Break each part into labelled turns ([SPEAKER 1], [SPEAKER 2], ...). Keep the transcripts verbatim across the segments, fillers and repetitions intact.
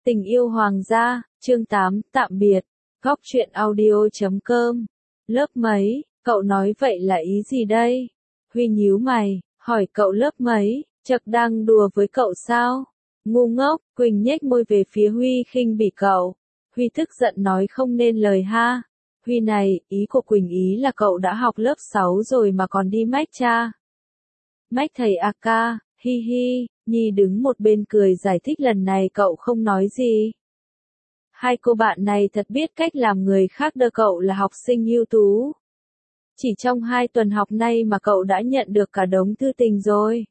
[SPEAKER 1] Tình yêu hoàng gia, chương tám, tạm biệt. Góc truyện audio chấm com. Lớp mấy, cậu nói vậy là ý gì đây? Huy nhíu mày, hỏi cậu lớp mấy, chật đang đùa với cậu sao? Ngu ngốc, Quỳnh nhếch môi về phía Huy khinh bỉ cậu. Huy tức giận nói không nên lời ha. Huy này, ý của Quỳnh ý là cậu đã học lớp sáu rồi mà còn đi mách cha. Mách thầy a ca, hi hi, Nhi đứng một bên cười giải thích lần này cậu không nói gì. Hai cô bạn này thật biết cách làm người khác đơ cậu là học sinh ưu tú. Chỉ trong hai tuần học nay mà cậu đã nhận được cả đống thư tình rồi.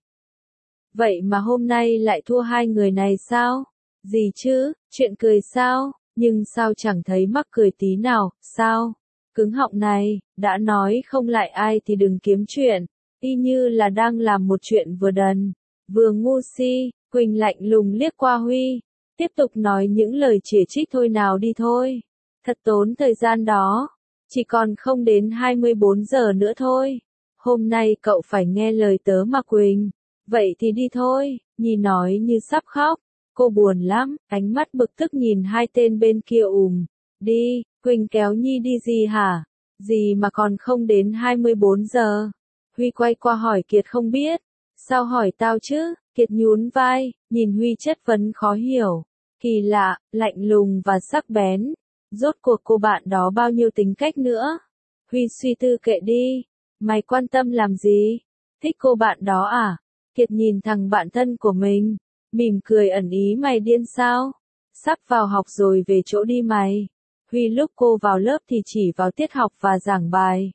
[SPEAKER 1] Vậy mà hôm nay lại thua hai người này sao? Gì chứ, chuyện cười sao, nhưng sao chẳng thấy mắc cười tí nào, sao? Cứng họng này, đã nói không lại ai thì đừng kiếm chuyện, y như là đang làm một chuyện vừa đần, vừa ngu si. Quỳnh lạnh lùng liếc qua Huy, tiếp tục nói những lời chỉa trích thôi nào đi thôi. Thật tốn thời gian đó, chỉ còn không đến hai mươi bốn giờ nữa thôi. Hôm nay cậu phải nghe lời tớ mà Quỳnh. Vậy thì đi thôi, Nhi nói như sắp khóc. Cô buồn lắm, ánh mắt bực tức nhìn hai tên bên kia ùm. Đi, Quỳnh kéo Nhi đi gì hả? Gì mà còn không đến hai mươi bốn giờ? Huy quay qua hỏi Kiệt không biết. Sao hỏi tao chứ? Kiệt nhún vai, nhìn Huy chất vấn khó hiểu. Kỳ lạ, lạnh lùng và sắc bén. Rốt cuộc cô bạn đó bao nhiêu tính cách nữa? Huy suy tư kệ đi. Mày quan tâm làm gì? Thích cô bạn đó à? Kiệt nhìn thằng bạn thân của mình, mỉm cười ẩn ý mày điên sao? Sắp vào học rồi về chỗ đi mày. Huy lúc cô vào lớp thì chỉ vào tiết học và giảng bài.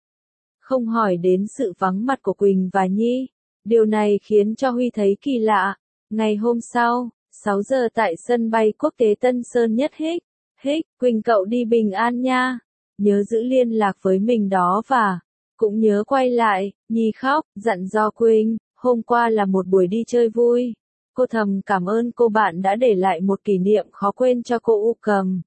[SPEAKER 1] Không hỏi đến sự vắng mặt của Quỳnh và Nhi. Điều này khiến cho Huy thấy kỳ lạ. Ngày hôm sau, sáu giờ tại sân bay quốc tế Tân Sơn Nhất Hích. Hích, Quỳnh cậu đi bình an nha. Nhớ giữ liên lạc với mình đó và cũng nhớ quay lại. Nhi khóc, dặn dò Quỳnh. Hôm qua là một buổi đi chơi vui. Cô thầm cảm ơn cô bạn đã để lại một kỷ niệm khó quên cho cô U Cầm.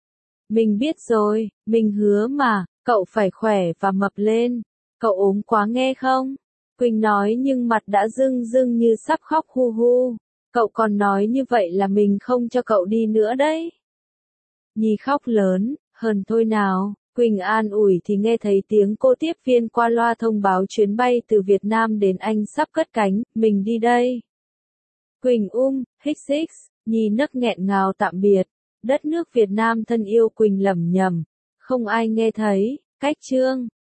[SPEAKER 1] Mình biết rồi, mình hứa mà, cậu phải khỏe và mập lên. Cậu ốm quá nghe không? Quỳnh nói nhưng mặt đã rưng rưng như sắp khóc hu hu. Cậu còn nói như vậy là mình không cho cậu đi nữa đấy. Nhi khóc lớn, hờn thôi nào. Quỳnh an ủi thì nghe thấy tiếng cô tiếp viên qua loa thông báo chuyến bay từ Việt Nam đến Anh sắp cất cánh, mình đi đây. Quỳnh um, hích xích, Nhi nấc nghẹn ngào tạm biệt. Đất nước Việt Nam thân yêu Quỳnh lẩm nhẩm, không ai nghe thấy, cách chương.